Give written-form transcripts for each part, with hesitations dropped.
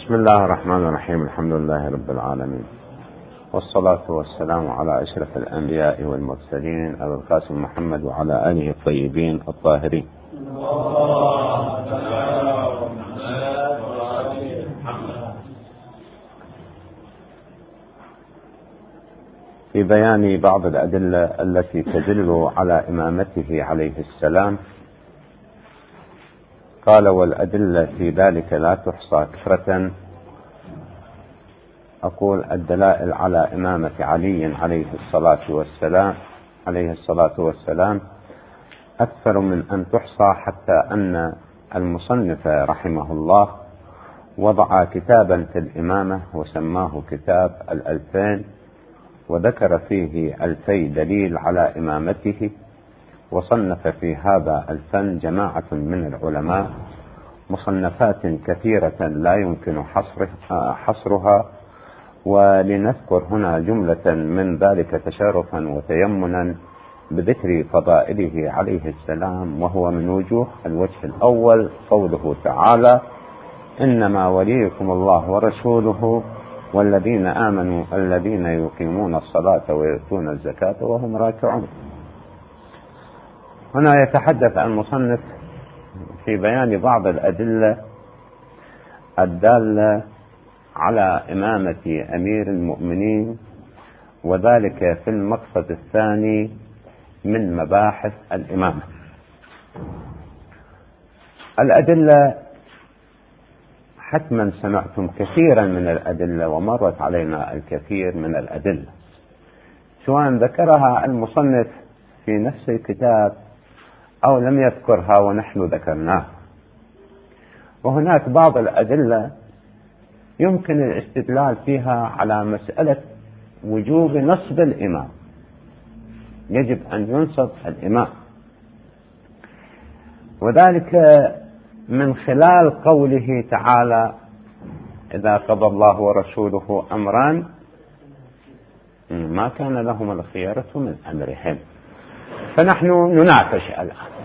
بسم الله الرحمن الرحيم. الحمد لله رب العالمين، والصلاة والسلام على أشرف الأنبياء والمرسلين أبي القاسم محمد وعلى آله الطيبين الطاهرين. في بيان بعض الأدلة التي تدل على إمامته عليه السلام قال: والأدلة في ذلك لا تحصى كثرة. أقول: الدلائل على إمامة علي عليه الصلاة والسلام أكثر من أن تحصى، حتى أن المصنف رحمه الله وضع كتابا في الإمامة وسماه كتاب الألفين، وذكر فيه 2000 دليل على إمامته، وصنف في هذا الفن جماعة من العلماء مصنفات كثيرة لا يمكن حصرها، ولنذكر هنا جملة من ذلك تشرفا وتيمنا بذكر فضائله عليه السلام، وهو من وجوه: الوجه الأول قوله تعالى: إنما وليكم الله ورسوله والذين آمنوا الذين يقيمون الصلاة ويؤتون الزكاة وهم راكعون. هنا يتحدث المصنف في بيان بعض الأدلة الدالة على إمامة أمير المؤمنين، وذلك في المقصد الثاني من مباحث الإمامة. الأدلة حتما سمعتم كثيرا من الأدلة، ومرت علينا الكثير من الأدلة، سواء ذكرها المصنف في نفس الكتاب أو لم يذكرها ونحن ذكرناها. وهناك بعض الأدلة يمكن الاستدلال فيها على مسألة وجوب نصب الإمام، يجب أن ينصب الإمام، وذلك من خلال قوله تعالى: إذا قضى الله ورسوله أمرا ما كان لهم الخيرة من أمرهم. فنحن نناقش الآن،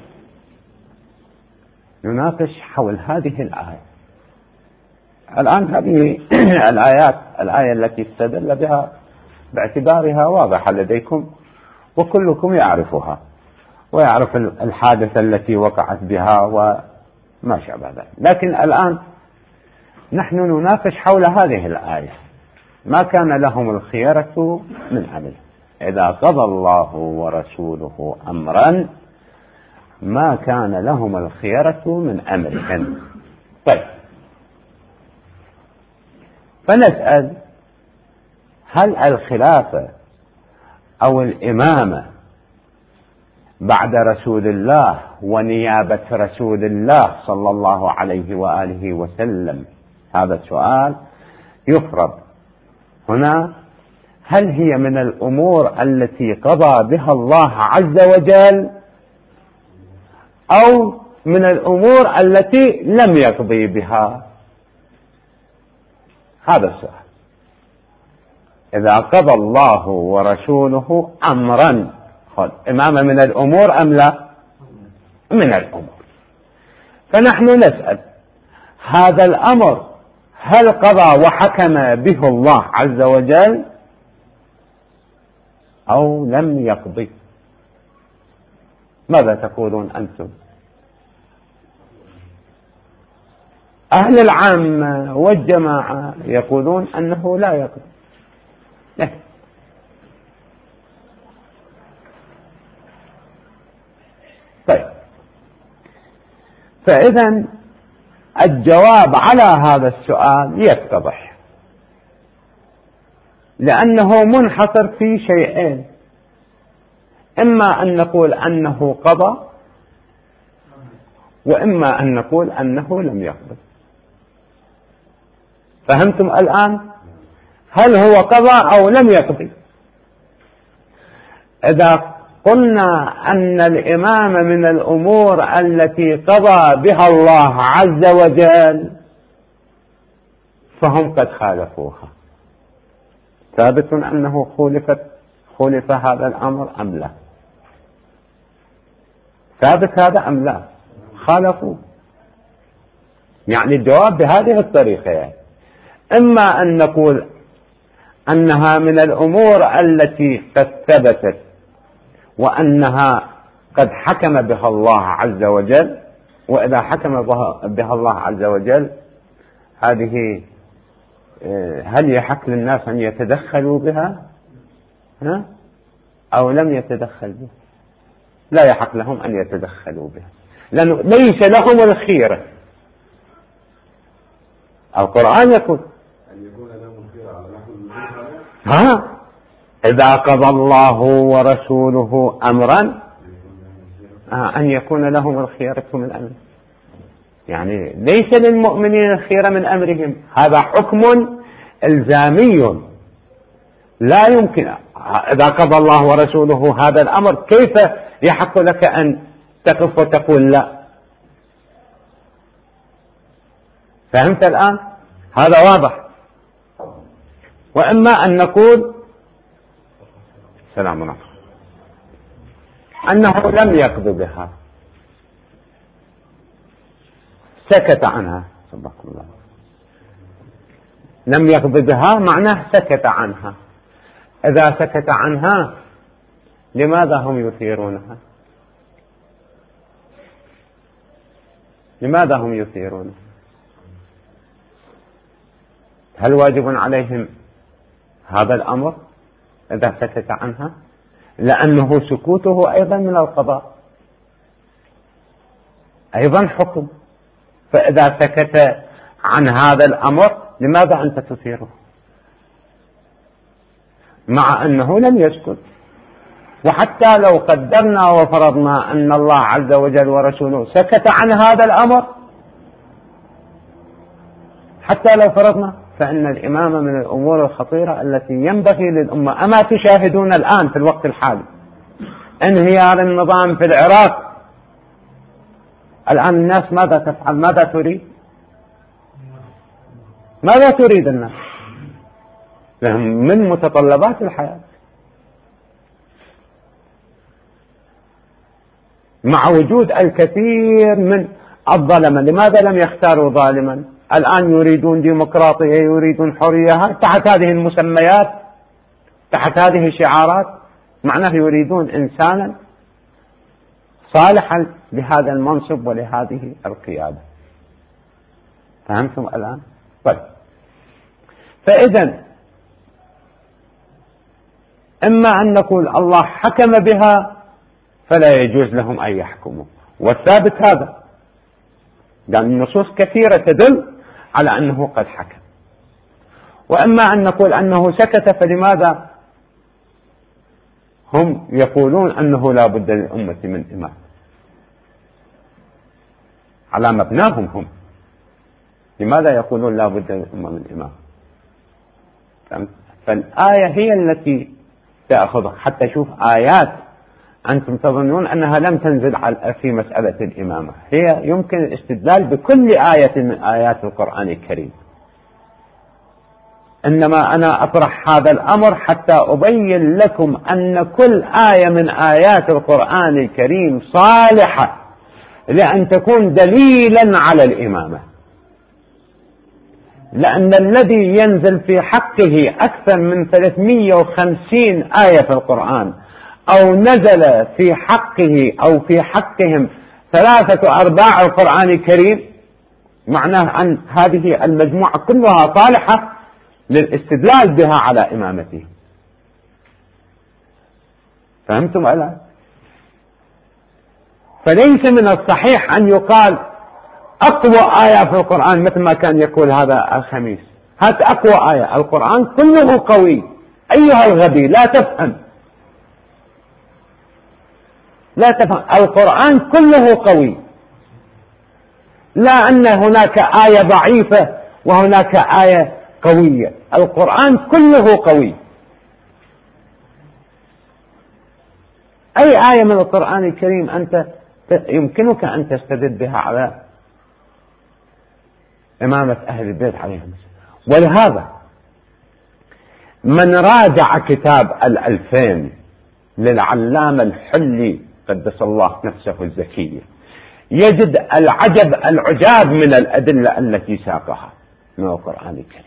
نناقش حول هذه الآية. الآن هذه الآية التي استدل بها باعتبارها واضحة لديكم، وكلكم يعرفها ويعرف الحادثة التي وقعت بها وما شابه ذلك. لكن الآن نحن نناقش حول هذه الآية: ما كان لهم الخيرة من أمرهم، إذا قضى الله ورسوله أمرا ما كان لهم الخيرة من أمرهم. طيب، فنسأل: هل الخلافة أو الإمامة بعد رسول الله ونيابة رسول الله صلى الله عليه وآله وسلم، هذا السؤال يفرض هنا، هل هي من الأمور التي قضى بها الله عز وجل أو من الأمور التي لم يقضي بها؟ هذا السؤال. إذا قضى الله ورسوله أمرا، إمامة من الأمور أم لا؟ من الأمور. فنحن نسأل: هذا الأمر هل قضى وحكم به الله عز وجل أو لم يقضي؟ ماذا تقولون أنتم؟ أهل العامة والجماعة يقولون أنه لا يقضي. طيب، فإذا الجواب على هذا السؤال يتضح، لأنه منحصر في شيئين: إما أن نقول أنه قضى، وإما أن نقول أنه لم يقضي. فهمتم الآن؟ هل هو قضى أو لم يقضي؟ إذا قلنا أن الإمامة من الأمور التي قضى بها الله عز وجل، فهم قد خالفوها. ثابت أنه خولف هذا الأمر أم لا؟ ثابت هذا أم لا؟ خالفوا. يعني الجواب بهذه الطريقة، يعني إما أن نقول أنها من الأمور التي قد ثبتت وأنها قد حكم بها الله عز وجل، وإذا حكم بها الله عز وجل هذه هل يحق للناس أن يتدخلوا بها أو لم يتدخل بها؟ لا يحق لهم أن يتدخلوا بها، لأنه ليس لهم الخيرة. القرآن يقول إذا قضى الله ورسوله أمرا أن يكون لهم الخيرة من أمره، يعني ليس للمؤمنين الخيرة من أمرهم، هذا حكم إلزامي لا يمكن. إذا قضى الله ورسوله هذا الأمر كيف يحق لك أن تقف وتقول لا؟ فهمت الآن؟ هذا واضح. وإما أن نقول سلام عليكم أنه لم يقض بها، سكت عنها، صدق الله، لم يقض بها معناه سكت عنها. إذا سكت عنها لماذا هم يثيرونها؟ لماذا هم يثيرونها؟ هل واجب عليهم هذا الأمر إذا سكت عنها؟ لأنه سكوته أيضا من القضاء، أيضا حكم. فإذا سكت عن هذا الأمر لماذا أنت تثيره؟ مع أنه لم يسكت. وحتى لو قدرنا وفرضنا أن الله عز وجل ورسوله سكت عن هذا الأمر، حتى لو فرضنا، فإن الإمامة من الأمور الخطيرة التي ينبغي للأمة. أما تشاهدون الآن في الوقت الحالي انهيار النظام في العراق، الآن الناس ماذا تفعل؟ ماذا تريد؟ ماذا تريد الناس؟ من متطلبات الحياة، مع وجود الكثير من الظلمة. لماذا لم يختاروا ظالما؟ الآن يريدون ديمقراطية، يريدون حرية، تحت هذه المسميات، تحت هذه الشعارات، معناه يريدون إنسانا صالحا لهذا المنصب ولهذه القيادة. فهمتم الآن؟ طيب، فإذا إما أن نقول الله حكم بها فلا يجوز لهم أن يحكموا، والثابت هذا، لأن النصوص كثيرة تدل على أنه قد حكم. وإما أن نقول أنه سكت، فلماذا هم يقولون أنه لا بد للأمة من إمام على مبناهم هم؟ لماذا يقولون لا بد للأمة من إمام؟ فالآية هي التي تأخذ. حتى شوف آيات أنتم تظنون أنها لم تنزل في مسألة الإمامة، هي يمكن الاستدلال بكل آية من آيات القرآن الكريم. إنما أنا أطرح هذا الأمر حتى أبين لكم أن كل آية من آيات القرآن الكريم صالحة لأن تكون دليلا على الإمامة. لأن الذي ينزل في حقه أكثر من 350 آية في القرآن، أو نزل في حقه أو في حقهم 3/4 القرآن الكريم، معناه أن هذه المجموعة كلها صالحة للاستدلال بها على إمامته. فهمتم الآن؟ فليس من الصحيح أن يقال أقوى آية في القرآن مثل ما كان يقول هذا الخميس، هات أقوى آية. القرآن كله قوي. أيها الغبي، لا تفهم، لا تفهم. القرآن كله قوي، لا أن هناك آية ضعيفة وهناك آية قوية. القرآن كله قوي. أي آية من القرآن الكريم أنت يمكنك أن تستدل بها على إمامة أهل البيت عليهم السلام. ولهذا من راجع كتاب 2000 للعلامة الحلي قدس الله نفسه الزكية، يجد العجاب من الأدلة التي ساقها من القرآن الكريم.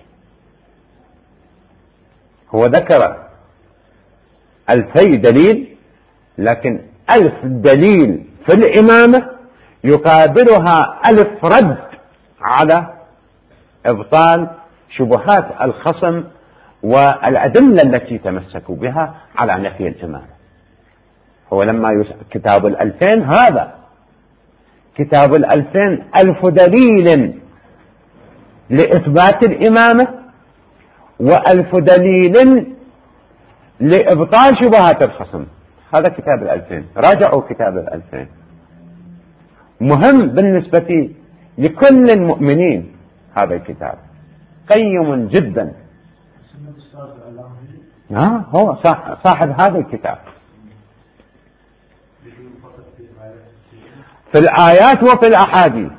هو ذكر 2000 دليل، لكن 1000 دليل في الإمامة يقابلها 1000 رد على إبطال شبهات الخصم والأدلة التي تمسكوا بها على نفي الإمامة. هو لما كتاب 2000 هذا كتاب 2000 1000 دليل لإثبات الإمامة و1000 دليل لإبطال شبهات الخصم. هذا كتاب 2000. راجعوا كتاب 2000، مهم بالنسبة لكل المؤمنين. هذا الكتاب قيم جدا. هو صاحب هذا الكتاب في الآيات وفي الأحاديث.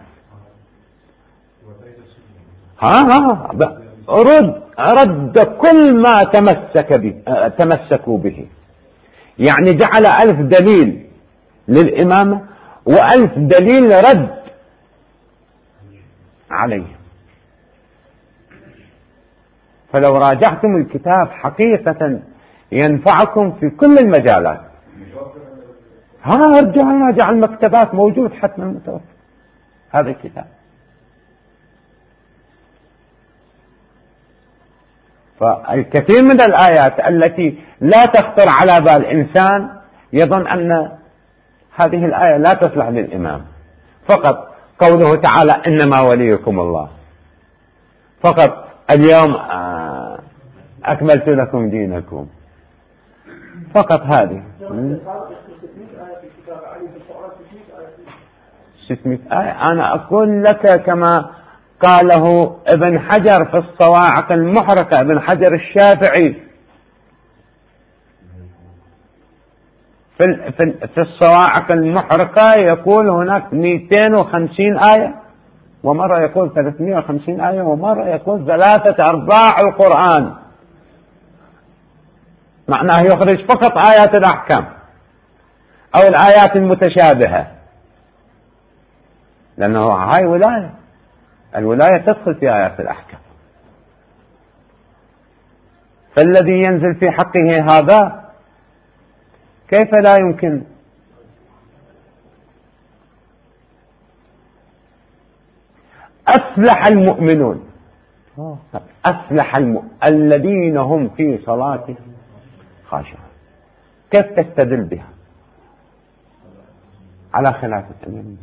رد كل ما تمسكوا به، يعني جعل 1000 دليل للإمامة و1000 دليل رد عليه. فلو راجعتم الكتاب حقيقة ينفعكم في كل المجالات. ارجع المكتبات، موجود حتما المتوفر هذا الكتاب. فالكثير من الآيات التي لا تخطر على بال إنسان يظن أن هذه الآية لا تصلح للإمام. فقط قوله تعالى إنما وليكم الله، فقط اليوم أكملت لكم دينكم، فقط هذه 600 آية. أنا أقول لك كما قاله ابن حجر في الصواعق المحرقة، ابن حجر الشافعي في الصواعق المحرقة يقول هناك 250 آية، ومرة يقول 350 آية، ومرة يقول 3/4 القرآن. معناه يخرج فقط آيات الأحكام أو الآيات المتشابهة، لأنه هاي ولاية، الولاية تدخل في آيات الأحكام. فالذي ينزل في حقه هذا كيف لا يمكن؟ أفلح المؤمنون، أفلح الذين هم في صلاتهم خاشعون. كيف تستدل بها على خلاف التمييز؟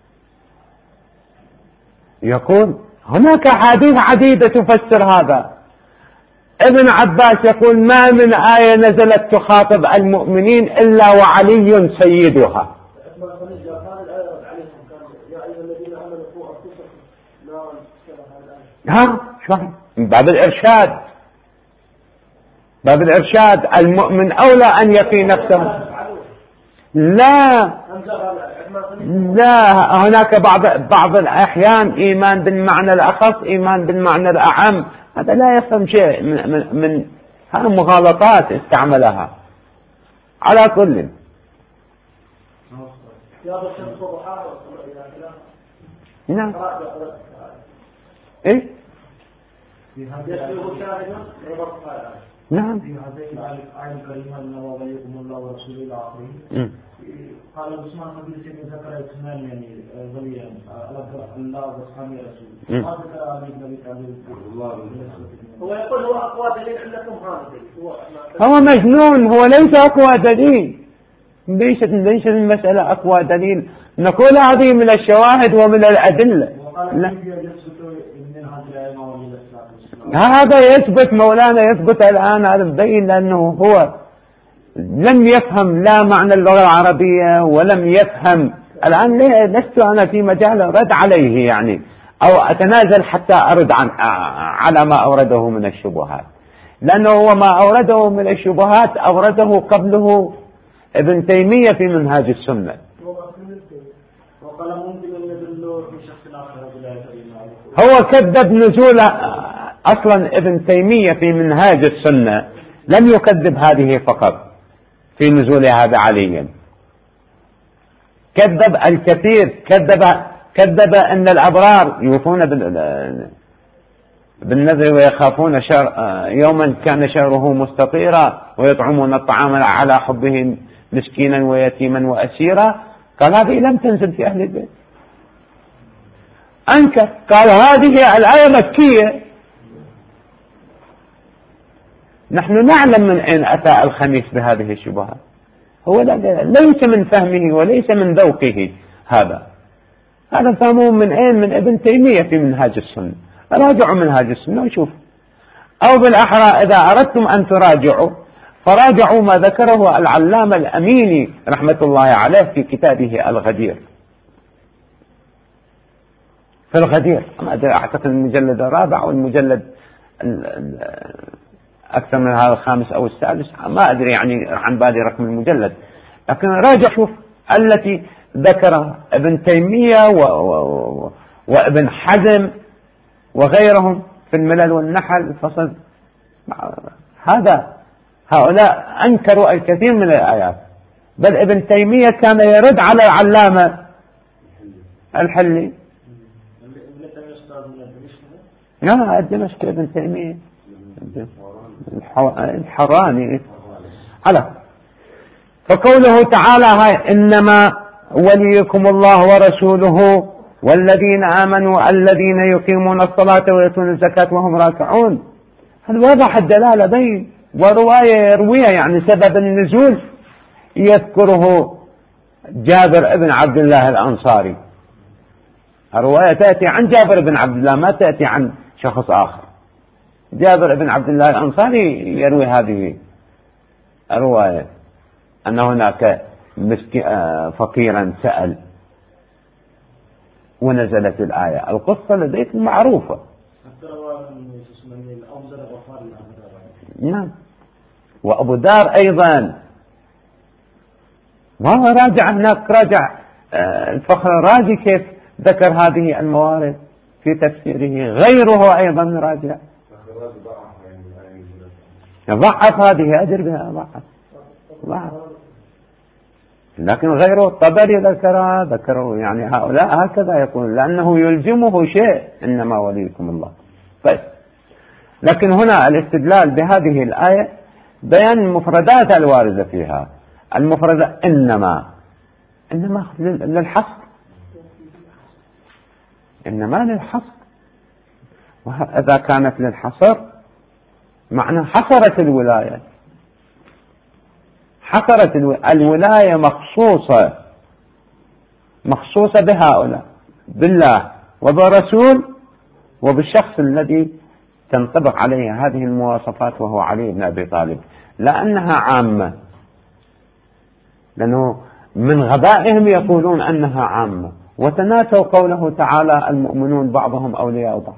يقول هناك أحاديث عديدة تفسر هذا. ابن عباس يقول ما من آية نزلت تخاطب المؤمنين إلا وعلي سيدها. شو من باب الإرشاد، باب الإرشاد. المؤمن أولى أن يقي نفسه. لا هناك بعض الأحيان إيمان بالمعنى الأخص، إيمان بالمعنى الأعم. هذا لا يفهم شيء من هذه مغالطات استعملها. على كل نعم إيه نعم في هذه الآية الكريمة إن وليكم الله ورسوله إلى آخره. قال عثمان قبل سنة ذكر اثنان يعني وليا الله وصحابه رسول. ما ذكر علي بن أبي طالب. هو يقول هو أقوى دليل عندكم هذا. هو مجنون، هو ليس أقوى دليل. ليس المسألة أقوى دليل. نقول هذه من الشواهد ومن الأدلة. هذا يثبت مولانا، يثبت الآن. هذا مبين لأنه هو لم يفهم لا معنى اللغة العربية ولم يفهم. الآن لست أنا في مجال رد عليه يعني، أو أتنازل حتى أرد على ما أورده من الشبهات، لأنه هو ما أورده من الشبهات أورده قبله ابن تيمية في منهاج السنة. هو كذب نزول أصلا ابن تيمية في منهاج السنة، لم يكذب هذه فقط في نزولها بعلي، كذب الكثير، كذب أن الأبرار يوفون بالنذر ويخافون يوما كان شهره مستطيرا ويطعمون الطعام على حبه مسكينا ويتيما وأسيرا. قال هذه لم تنزل في أهل البيت. أنكر، قال هذه الآية مكية. نحن نعلم من أين أتى الخميس بهذه الشبهات، هو ليس من فهمه وليس من ذوقه، هذا فهمه من أين؟ من ابن تيمية في منهاج السنة. راجعوا منهاج السنة وشوف، أو بالأحرى إذا أردتم أن تراجعوا فراجعوا ما ذكره العلامة الأميني رحمة الله عليه في كتابه الغدير. في الغدير أعتقد المجلد الرابع أو المجلد أكثر من هذا الخامس أو السادس، ما أدري يعني عن بالي رقم المجلد، لكن راجع شوف التي ذكرها ابن تيمية وابن حزم وغيرهم في الملل والنحل الفصل. هؤلاء أنكروا الكثير من الآيات، بل ابن تيمية كان يرد على العلامة الحلي. لا الدمشق ابن تيمية الحراني على. فقوله تعالى إنما وليكم الله ورسوله والذين آمنوا الذين يقيمون الصلاة ويؤتون الزكاة وهم راكعون، هذا واضح الدلالة بين، ورواية يرويها يعني سبب النزول يذكره جابر بن عبد الله الأنصاري. الرواية تأتي عن جابر بن عبد الله، ما تأتي عن شخص آخر. جابر بن عبد الله الأنصاري يروي هذه الرواية أن هناك فقيرا سأل ونزلت الآية. القصة لديكم معروفة. نعم، وأبو دار أيضا، وهو راجع هناك، راجع الفخر الرازي كيف ذكر هذه الموارد في تفسيره. غيره أيضا راجع ضعف هذه، أدر بها ضعف. لكن غيره الطبري ذكره يعني هؤلاء هكذا يقول، لأنه يلزمه شيء إنما وليكم الله. طيب، لكن هنا الاستدلال بهذه الآية بيان المفردات الواردة فيها. المفردة إنما للحصر، إنما للحصر، وإذا كانت للحصر معنى حصرت الولاية، حصرت الولاية مخصوصة بهؤلاء، بالله وبرسول وبالشخص الذي تنطبق عليه هذه المواصفات وهو علي بن أبي طالب، لأنها عامة، لأنه من غبائهم يقولون أنها عامة، وتناسوا قوله تعالى المؤمنون بعضهم أولياء بعض.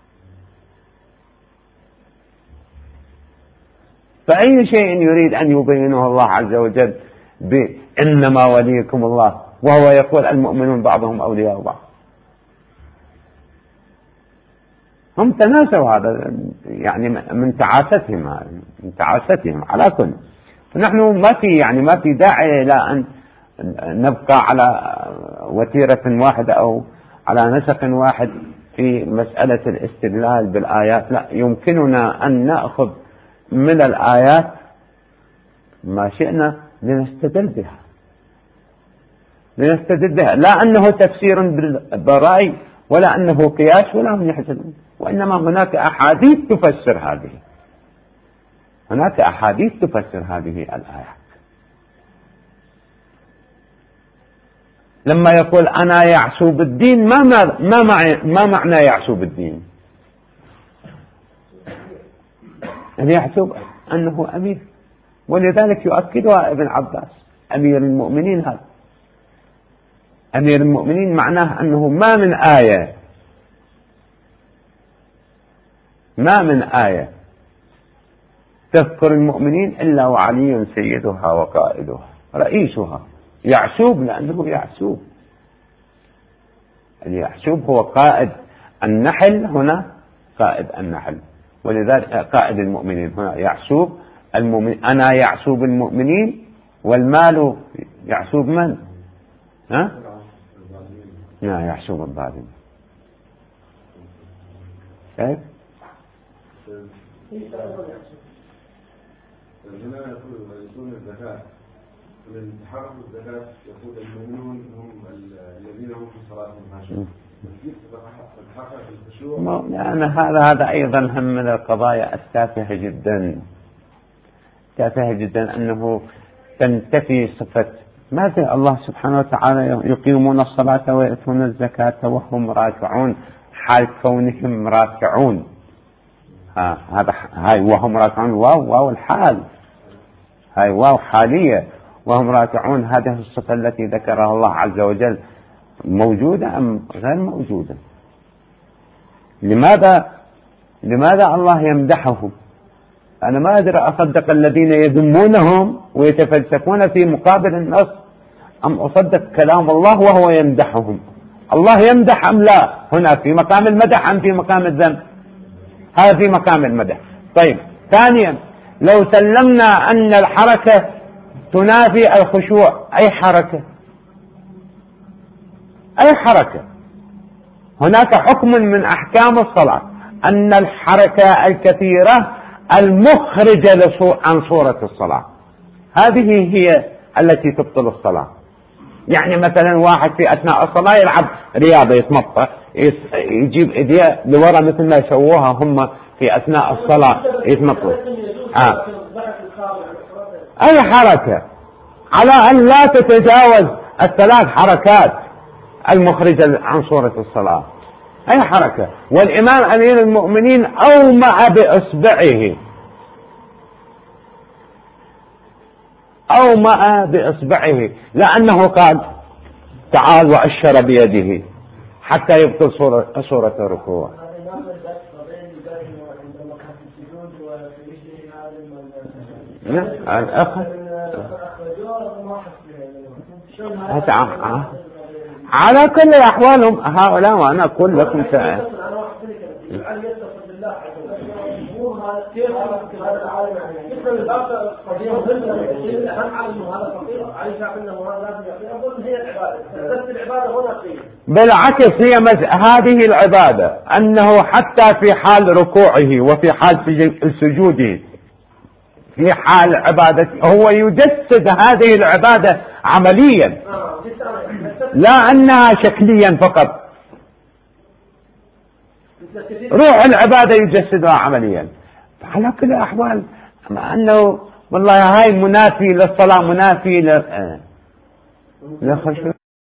فأي شيء يريد أن يبينه الله عز وجل بإنما وليكم الله وهو يقول المؤمنون بعضهم أولياء بعض؟ هم تناسوا هذا يعني من تعاستهم على كل. فنحن ما في داعي إلى أن نبقى على وتيرة واحدة أو على نسق واحد في مسألة الاستدلال بالآيات. لا، يمكننا أن نأخذ من الآيات ما شئنا لنستدل بها، لا أنه تفسير بالرأي ولا أنه قياس ولا هم يحسنون، وإنما هناك أحاديث تفسر هذه الآيات. لما يقول أنا يعسو بالدين، ما معنى يعسو بالدين؟ أن يحسب أنه أمير، ولذلك يؤكدها ابن عباس أمير المؤمنين. هذا أمير المؤمنين معناه أنه ما من آية تذكر المؤمنين إلا وعلي سيدها وقائدها رئيسها. يعسوب لأنه يعسوب، اليعسوب هو قائد النحل، هنا قائد النحل، ولذلك قائد المؤمنين هنا يعسوب المؤمنين. أنا يعسوب المؤمنين، والمال يعسوب من؟ ها؟ لا يحشو الظالم. كيف؟ هنا يقول الزكاة من تحقق الزكاة يقول المؤمنون هم الذين هم في صلاتهم خاشعون. تحقق الخشوع. يعني هذا أيضا هم من القضايا التافهة جدا، تافهة جدا، أنه تنتفي صفة ماذا الله سبحانه وتعالى يقيمون الصلاة ويأتون الزكاة وهم راكعون، حال كونهم راكعون. هذا هاي وهم راكعون، واو الحال، هاي واو حالية، وهم راكعون. هذه الصفة التي ذكرها الله عز وجل موجودة أم غير موجودة؟ لماذا الله يمدحهم؟ أنا ما أدري أصدق الذين يذمونهم ويتفلسفون في مقابل النص، أم أصدق كلام الله وهو يمدحهم؟ الله يمدح أم لا؟ هنا في مقام المدح أم في مقام الذم؟ هذا في مقام المدح. طيب، ثانيا، لو سلمنا أن الحركة تنافي الخشوع، أي حركة؟ أي حركة؟ هناك حكم من أحكام الصلاة أن الحركة الكثيرة المخرجة عن صورة الصلاة هذه هي التي تبطل الصلاة. يعني مثلا واحد في أثناء الصلاة يلعب رياضة، يتمطى، يجيب إيديه لورا مثل ما يسووها هم في أثناء الصلاة، يتمطوا. أي حركة على أن لا تتجاوز الثلاث حركات المخرجة عن صورة الصلاة، أي حركة. والإمام أمير المؤمنين أومأ بإصبعه لأنه قال تعال وأشر بيده حتى يبطل صورة الركوع. على كل أحوالهم هؤلاء، وأنا أقول لكم بالعكس، هذه العبادة أنه حتى في حال ركوعه وفي حال سجوده، في حال عبادته هو يجسد هذه العبادة عمليا، لا أنها شكليا فقط. روح العبادة يجسدها عمليا. على كل الأحوال مع أنه والله هاي منافي للصلاة، منافي للخشوع.